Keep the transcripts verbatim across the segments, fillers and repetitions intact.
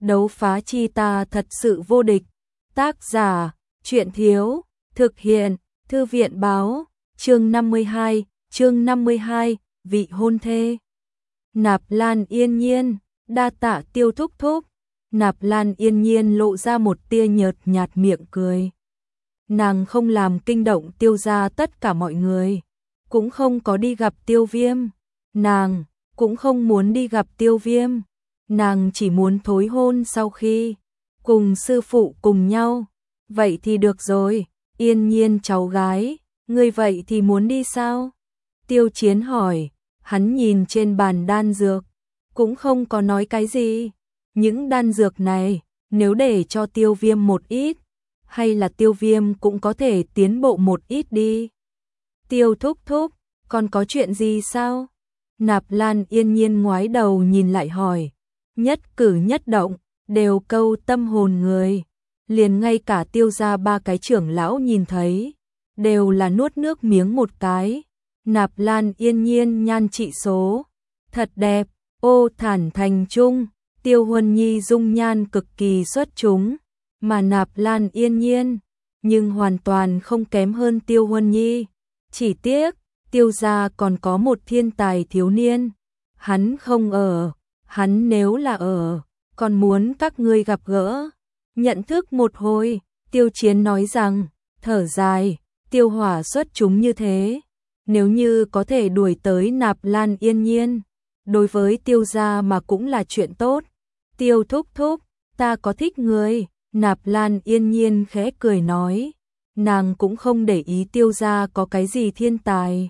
đấu phá chi ta thật sự vô địch. Tác giả, truyện thiếu, thực hiện, thư viện báo, chương năm mươi hai, chương năm mươi hai, vị hôn thê. Nạp Lan Yên Nhiên, đa tạ Tiêu thúc thúc. Nạp Lan Yên Nhiên lộ ra một tia nhợt nhạt miệng cười. Nàng không làm kinh động Tiêu gia tất cả mọi người, cũng không có đi gặp Tiêu Viêm. Nàng cũng không muốn đi gặp Tiêu Viêm. Nàng chỉ muốn thối hôn sau khi cùng sư phụ cùng nhau. Vậy thì được rồi, Yên Nhiên cháu gái, ngươi vậy thì muốn đi sao? Tiêu Chiến hỏi, hắn nhìn trên bàn đan dược, cũng không có nói cái gì. Những đan dược này, nếu để cho Tiêu Viêm một ít, hay là Tiêu Viêm cũng có thể tiến bộ một ít đi. Tiêu thúc thúc, còn có chuyện gì sao? Nạp Lan Yên Nhiên ngoái đầu nhìn lại hỏi. Nhất cử nhất động, đều câu tâm hồn người. Liền ngay cả Tiêu gia ba cái trưởng lão nhìn thấy, đều là nuốt nước miếng một cái. Nạp Lan Yên Nhiên nhan trị số, thật đẹp, ô thản thành trung. Tiêu Huân Nhi dung nhan cực kỳ xuất chúng, mà Nạp Lan Yên Nhiên, nhưng hoàn toàn không kém hơn Tiêu Huân Nhi. Chỉ tiếc, Tiêu gia còn có một thiên tài thiếu niên. Hắn không ở, hắn nếu là ở, còn muốn các ngươi gặp gỡ. Nhận thức một hồi, Tiêu Chiến nói rằng, thở dài, Tiêu Hỏa xuất chúng như thế. Nếu như có thể đuổi tới Nạp Lan Yên Nhiên, đối với Tiêu gia mà cũng là chuyện tốt. Tiêu thúc thúc, ta có thích người. Nạp Lan Yên Nhiên khẽ cười nói. Nàng cũng không để ý Tiêu gia có cái gì thiên tài.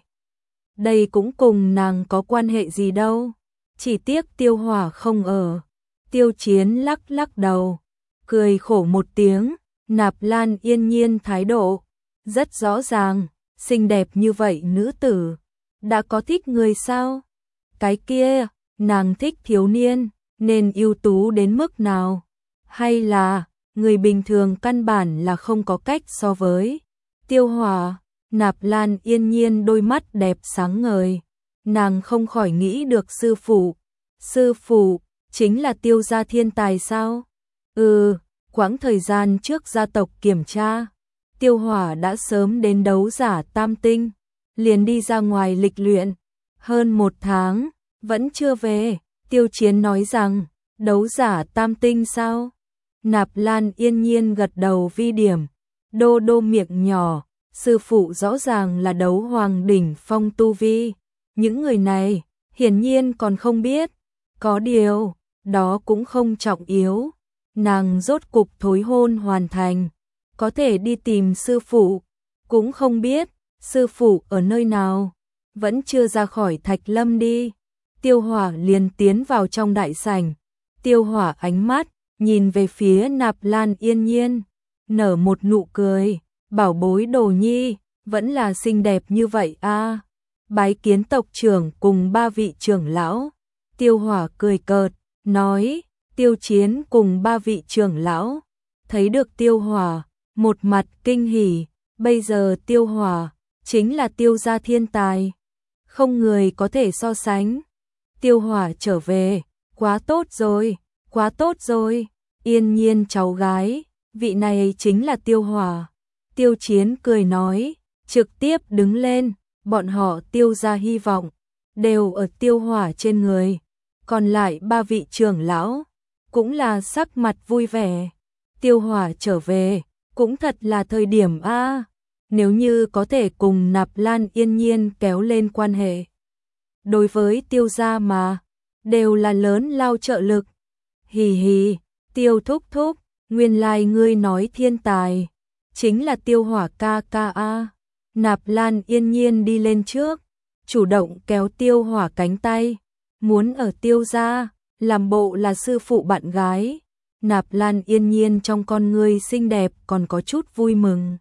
Đây cũng cùng nàng có quan hệ gì đâu. Chỉ tiếc Tiêu Hỏa không ở. Tiêu Chiến lắc lắc đầu, cười khổ một tiếng. Nạp Lan Yên Nhiên thái độ rất rõ ràng. Xinh đẹp như vậy nữ tử, đã có thích người sao? Cái kia, nàng thích thiếu niên, nên ưu tú đến mức nào? Hay là, người bình thường căn bản là không có cách so với? Tiêu Hỏa, Nạp Lan Yên Nhiên đôi mắt đẹp sáng ngời. Nàng không khỏi nghĩ được sư phụ. Sư phụ, chính là Tiêu gia thiên tài sao? Ừ, quãng thời gian trước gia tộc kiểm tra, Tiêu Hỏa đã sớm đến đấu giả tam tinh, liền đi ra ngoài lịch luyện. Hơn một tháng, vẫn chưa về. Tiêu Chiến nói rằng, đấu giả tam tinh sao? Nạp Lan Yên Nhiên gật đầu vi điểm, đô đô miệng nhỏ. Sư phụ rõ ràng là đấu hoàng đỉnh phong tu vi. Những người này, hiển nhiên còn không biết. Có điều, đó cũng không trọng yếu. Nàng rốt cục thối hôn hoàn thành, có thể đi tìm sư phụ. Cũng không biết, sư phụ ở nơi nào. Vẫn chưa ra khỏi Thạch Lâm đi. Tiêu Hỏa liền tiến vào trong đại sảnh. Tiêu Hỏa ánh mắt, nhìn về phía Nạp Lan Yên Nhiên, nở một nụ cười. Bảo bối Đồ Nhi, vẫn là xinh đẹp như vậy a. À. Bái kiến tộc trưởng cùng ba vị trưởng lão. Tiêu Hỏa cười cợt, nói. Tiêu Chiến cùng ba vị trưởng lão thấy được Tiêu Hỏa, một mặt kinh hỉ. Bây giờ Tiêu Hỏa chính là Tiêu gia thiên tài, không người có thể so sánh. Tiêu Hỏa trở về, quá tốt rồi, quá tốt rồi. Yên Nhiên cháu gái, vị này chính là Tiêu Hỏa. Tiêu Chiến cười nói, trực tiếp đứng lên. Bọn họ Tiêu gia hy vọng đều ở Tiêu Hỏa trên người. Còn lại ba vị trưởng lão cũng là sắc mặt vui vẻ. Tiêu Hỏa trở về, cũng thật là thời điểm a. À, nếu như có thể cùng Nạp Lan Yên Nhiên kéo lên quan hệ, đối với Tiêu gia mà, đều là lớn lao trợ lực. Hì hì, Tiêu thúc thúc, nguyên lai ngươi nói thiên tài chính là Tiêu Hỏa ca ca a. Nạp Lan Yên Nhiên đi lên trước, chủ động kéo Tiêu Hỏa cánh tay, muốn ở Tiêu gia làm bộ là sư phụ bạn gái. Nạp Lan Yên Nhiên trong con ngươi xinh đẹp còn có chút vui mừng.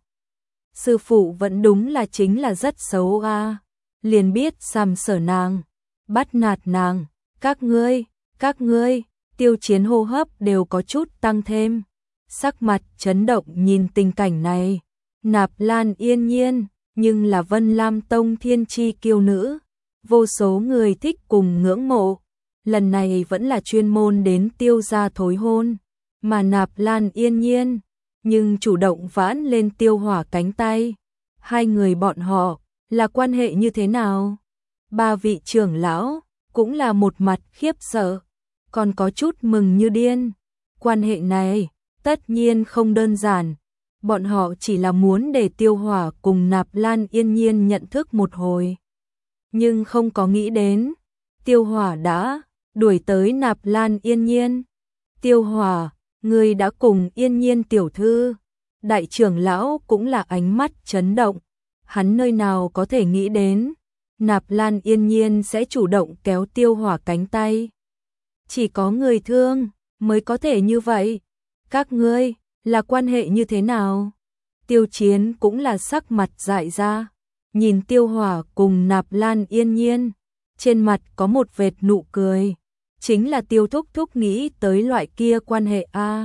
Sư phụ vẫn đúng là chính là rất xấu a. À. Liền biết sàm sỡ nàng, bắt nạt nàng. Các ngươi, các ngươi, Tiêu Chiến hô hấp đều có chút tăng thêm. Sắc mặt chấn động nhìn tình cảnh này. Nạp Lan Yên Nhiên, nhưng là Vân Lam Tông thiên chi kiêu nữ, vô số người thích cùng ngưỡng mộ. lần này vẫn là chuyên môn đến Tiêu gia thối hôn, mà Nạp Lan Yên Nhiên nhưng chủ động vãn lên Tiêu Hỏa cánh tay. Hai người bọn họ là quan hệ như thế nào? Ba vị trưởng lão cũng là một mặt khiếp sợ, còn có chút mừng như điên. Quan hệ này tất nhiên không đơn giản, bọn họ chỉ là muốn để Tiêu Hỏa cùng Nạp Lan Yên Nhiên nhận thức một hồi. Nhưng không có nghĩ đến, Tiêu Hỏa đã đuổi tới Nạp Lan Yên Nhiên. Tiêu Hỏa, người đã cùng Yên Nhiên tiểu thư. Đại trưởng lão cũng là ánh mắt chấn động, hắn nơi nào có thể nghĩ đến, Nạp Lan Yên Nhiên sẽ chủ động kéo Tiêu Hỏa cánh tay. Chỉ có người thương mới có thể như vậy. Các ngươi là quan hệ như thế nào? Tiêu Chiến cũng là sắc mặt dại ra, nhìn Tiêu Hỏa cùng Nạp Lan Yên Nhiên, trên mặt có một vệt nụ cười, chính là Tiêu thúc thúc nghĩ tới loại kia quan hệ a.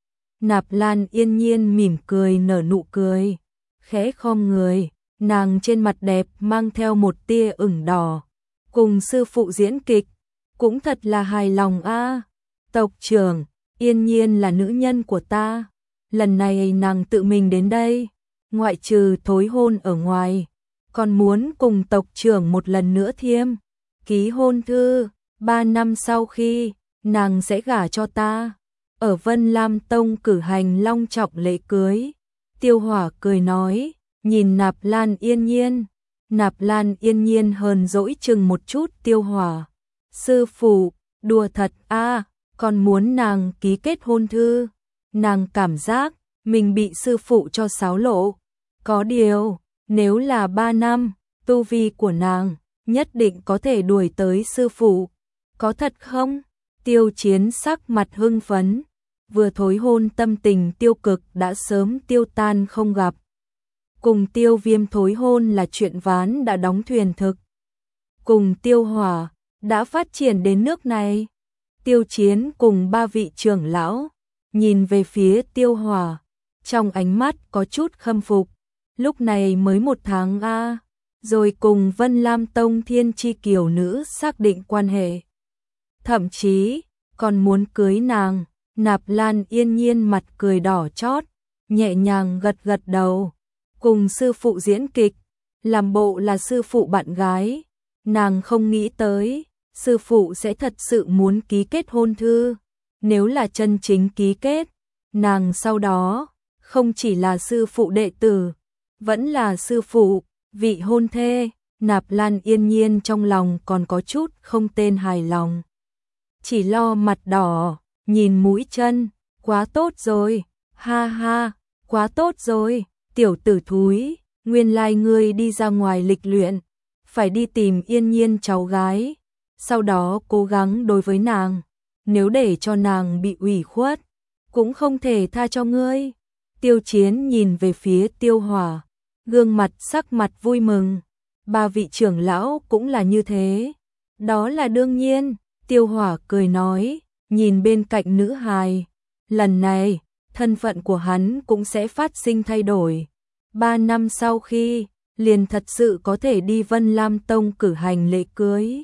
Nạp Lan Yên Nhiên mỉm cười nở nụ cười, khẽ khom người, nàng trên mặt đẹp mang theo một tia ửng đỏ, cùng sư phụ diễn kịch, cũng thật là hài lòng a. Tộc trưởng, Yên Nhiên là nữ nhân của ta, lần này nàng tự mình đến đây, ngoại trừ thối hôn ở ngoài, còn muốn cùng tộc trưởng một lần nữa thiêm ký hôn thư, ba năm sau khi nàng sẽ gả cho ta, ở Vân Lam Tông cử hành long trọng lễ cưới. Tiêu Hỏa cười nói, nhìn Nạp Lan Yên Nhiên. Nạp Lan Yên Nhiên hờn dỗi chừng một chút Tiêu Hỏa. Sư phụ, đùa thật a, còn muốn nàng ký kết hôn thư. Nàng cảm giác mình bị sư phụ cho xáo lộ. Có điều, nếu là ba năm, tu vi của nàng nhất định có thể đuổi tới sư phụ. Có thật không? Tiêu Chiến sắc mặt hưng phấn, vừa thối hôn tâm tình tiêu cực đã sớm tiêu tan không gặp. Cùng Tiêu Viêm thối hôn là chuyện ván đã đóng thuyền thực. Cùng Tiêu Hỏa đã phát triển đến nước này. Tiêu Chiến cùng ba vị trưởng lão nhìn về phía Tiêu Hỏa, trong ánh mắt có chút khâm phục. Lúc này mới một tháng a, rồi cùng Vân Lam Tông Thiên Chi Kiều nữ xác định quan hệ. Thậm chí còn muốn cưới nàng. Nạp Lan Yên Nhiên mặt cười đỏ chót, nhẹ nhàng gật gật đầu, cùng sư phụ diễn kịch, làm bộ là sư phụ bạn gái. Nàng không nghĩ tới, sư phụ sẽ thật sự muốn ký kết hôn thư. Nếu là chân chính ký kết, nàng sau đó không chỉ là sư phụ đệ tử, vẫn là sư phụ, vị hôn thê. Nạp Lan Yên Nhiên trong lòng còn có chút không tên hài lòng, chỉ lo mặt đỏ, nhìn mũi chân, quá tốt rồi, ha ha, quá tốt rồi, tiểu tử thúi, nguyên lai ngươi đi ra ngoài lịch luyện, phải đi tìm Yên Nhiên cháu gái, sau đó cố gắng đối với nàng, nếu để cho nàng bị ủy khuất, cũng không thể tha cho ngươi. Tiêu Chiến nhìn về phía Tiêu Hỏa, gương mặt sắc mặt vui mừng, ba vị trưởng lão cũng là như thế, đó là đương nhiên. Tiêu Hỏa cười nói, nhìn bên cạnh nữ hài, lần này, thân phận của hắn cũng sẽ phát sinh thay đổi. Ba năm sau khi, liền thật sự có thể đi Vân Lam Tông cử hành lễ cưới.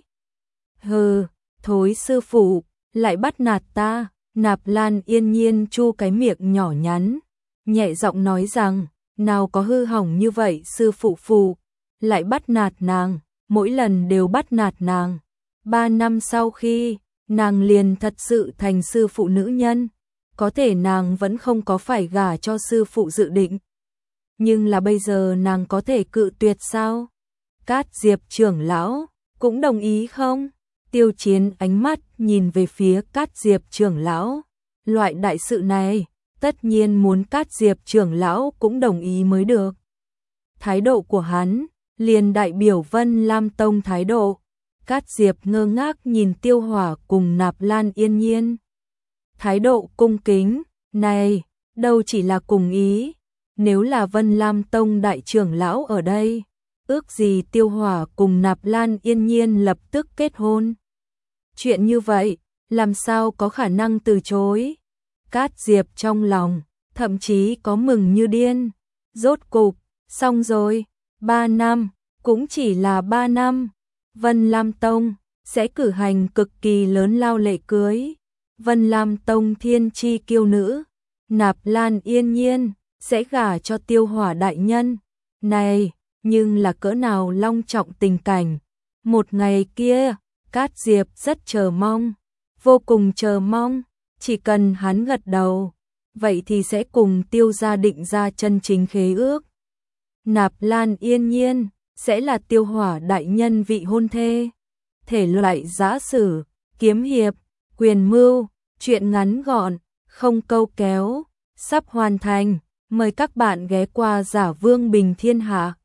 Hừ, thối sư phụ, lại bắt nạt ta. Nạp Lan Yên Nhiên chu cái miệng nhỏ nhắn, nhẹ giọng nói rằng, nào có hư hỏng như vậy sư phụ phụ, lại bắt nạt nàng, mỗi lần đều bắt nạt nàng. Ba năm sau khi, nàng liền thật sự thành sư phụ nữ nhân, có thể nàng vẫn không có phải gả cho sư phụ dự định. Nhưng là bây giờ nàng có thể cự tuyệt sao? Cát Diệp trưởng lão, cũng đồng ý không? Tiêu Chiến ánh mắt nhìn về phía Cát Diệp trưởng lão, loại đại sự này, tất nhiên muốn Cát Diệp trưởng lão cũng đồng ý mới được. Thái độ của hắn, liền đại biểu Vân Lam Tông thái độ. Cát Diệp ngơ ngác nhìn Tiêu Hỏa cùng Nạp Lan Yên Nhiên. Thái độ cung kính, này, đâu chỉ là cùng ý, nếu là Vân Lam Tông đại trưởng lão ở đây, ước gì Tiêu Hỏa cùng Nạp Lan Yên Nhiên lập tức kết hôn. Chuyện như vậy, làm sao có khả năng từ chối? Cát Diệp trong lòng, thậm chí có mừng như điên. Rốt cục, xong rồi, ba năm, cũng chỉ là ba năm. Vân Lam Tông, sẽ cử hành cực kỳ lớn lao lễ cưới. Vân Lam Tông thiên chi kiêu nữ, Nạp Lan Yên Nhiên, sẽ gả cho Tiêu Hỏa đại nhân. Này, nhưng là cỡ nào long trọng tình cảnh. Một ngày kia, Cát Diệp rất chờ mong, vô cùng chờ mong, chỉ cần hắn gật đầu, vậy thì sẽ cùng Tiêu gia định ra chân chính khế ước. Nạp Lan Yên Nhiên sẽ là Tiêu Hỏa đại nhân vị hôn thê. Thể loại giã sử, kiếm hiệp, quyền mưu, truyện ngắn gọn, không câu kéo, sắp hoàn thành. Mời các bạn ghé qua Giả Vương Bình Thiên Hạ.